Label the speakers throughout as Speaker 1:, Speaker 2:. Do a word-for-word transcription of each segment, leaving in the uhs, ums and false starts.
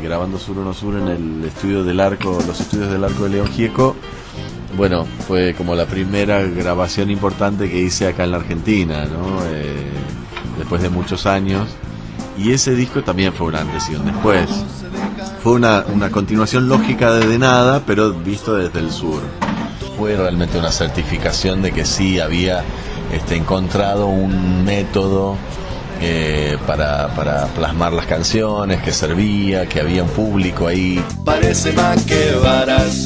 Speaker 1: grabando Sur o No Sur en el estudio del Arco, los estudios del Arco de León Gieco. Bueno, fue como la primera grabación importante que hice acá en la Argentina, ¿no? Eh, después de muchos años. Y ese disco también fue un antes y un después. Fue una, una continuación lógica de De Nada, pero visto desde el sur. Fue realmente una certificación de que sí había este, encontrado un método eh, para, para plasmar las canciones, que servía, que había un público ahí.
Speaker 2: Parece más que varas,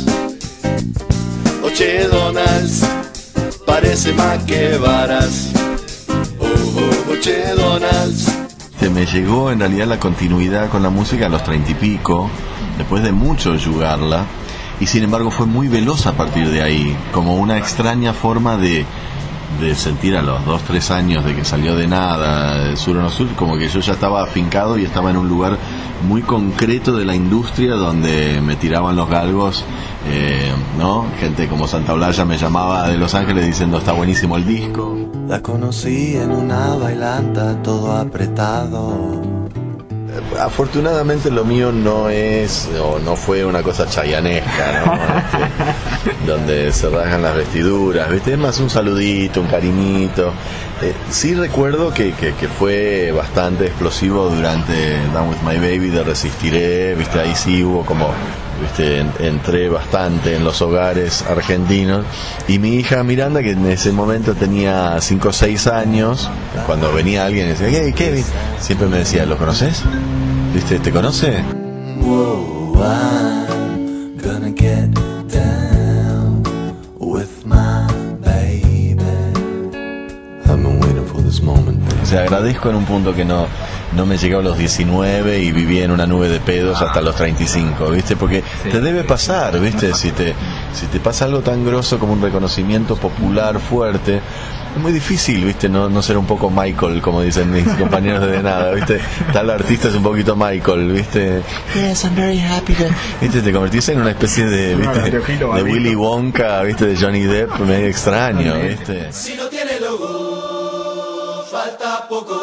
Speaker 2: Oche Donalds, parece más que varas, oh, oh, Oche Donalds.
Speaker 1: Se me llegó en realidad la continuidad con la música a los treinta y pico, después de mucho yugarla, y sin embargo fue muy veloz a partir de ahí, como una extraña forma de, de sentir a los dos, tres años de que salió De Nada, de Sur o No Sur, como que yo ya estaba afincado y estaba en un lugar muy concreto de la industria donde me tiraban los galgos, eh, ¿no? Gente como Santa Olalla me llamaba de Los Ángeles diciendo está buenísimo el disco.
Speaker 2: La conocí en una bailanta, todo apretado.
Speaker 1: Afortunadamente lo mío no es o no fue una cosa chayanesca, ¿no? Este, donde se rasgan las vestiduras, ¿viste? Es más un saludito, un cariñito. Eh, sí recuerdo que, que, que fue bastante explosivo durante Down With My Baby de Resistiré, ¿viste? Ahí sí hubo como, ¿viste? En, entré bastante en los hogares argentinos, y mi hija Miranda, que en ese momento tenía cinco o seis años, cuando venía alguien y decía, hey Kevin, siempre me decía, ¿lo conoces? ¿Viste? ¿Te conoce?
Speaker 2: Whoa, I'm gonna get down with my baby. I've been waiting for this moment.
Speaker 1: O sea, agradezco en un punto que no, no me llegué a los diecinueve y viví en una nube de pedos hasta los treinta y cinco, ¿viste? Porque te debe pasar, ¿viste? Si te, si te pasa algo tan grosso como un reconocimiento popular fuerte, es muy difícil, ¿viste? No, no ser un poco Michael, como dicen mis compañeros de De Nada, ¿viste? Tal artista es un poquito Michael, ¿viste? Yes, I'm very happy to... ¿Viste? Te convertís en una especie de, ¿viste? De Willy Wonka, ¿viste? De Johnny Depp, medio extraño, ¿viste?
Speaker 2: Si no tiene logo, falta poco.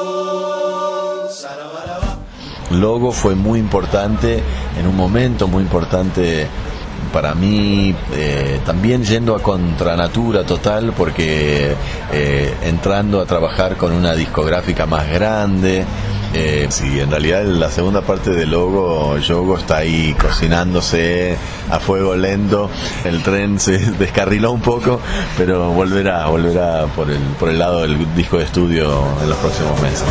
Speaker 1: Logo fue muy importante en un momento muy importante para mí, eh, también yendo a contranatura total, porque eh, entrando a trabajar con una discográfica más grande, eh, sí, en realidad la segunda parte de Logo, Yogo está ahí cocinándose a fuego lento, el tren se descarriló un poco, pero volverá, volverá por el, por el lado del disco de estudio en los próximos meses.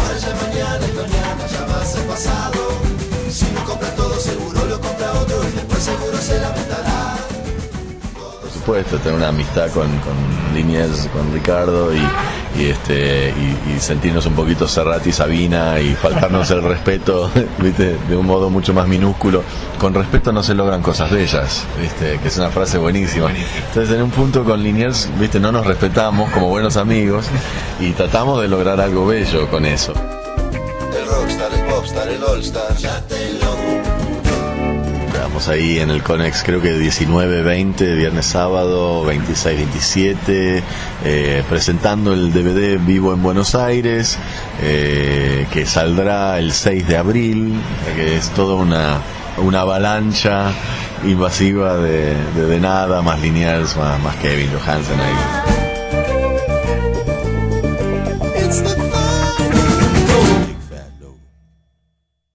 Speaker 2: Si no compra todo, seguro lo compra otro y después seguro se lamentará.
Speaker 1: Por supuesto, tener una amistad con, con Liniers, con Ricardo y, y este y, y sentirnos un poquito Serrat y Sabina y faltarnos el respeto, ¿viste? De un modo mucho más minúsculo. Con respeto no se logran cosas bellas, ¿viste? Que es una frase buenísima. Entonces, en un punto con Liniers, ¿viste? No nos respetamos como buenos amigos y tratamos de lograr algo bello con eso.
Speaker 2: El rockstar, el popstar, el allstar, ya te lo...
Speaker 1: Estamos ahí en el Conex, creo que diecinueve, veinte, viernes, sábado, veintiséis, veintisiete, eh, presentando el D V D Vivo en Buenos Aires, eh, que saldrá el seis de abril, que es toda una, una avalancha invasiva de, de, de nada, más Liniers, más, más Kevin Johansen ahí.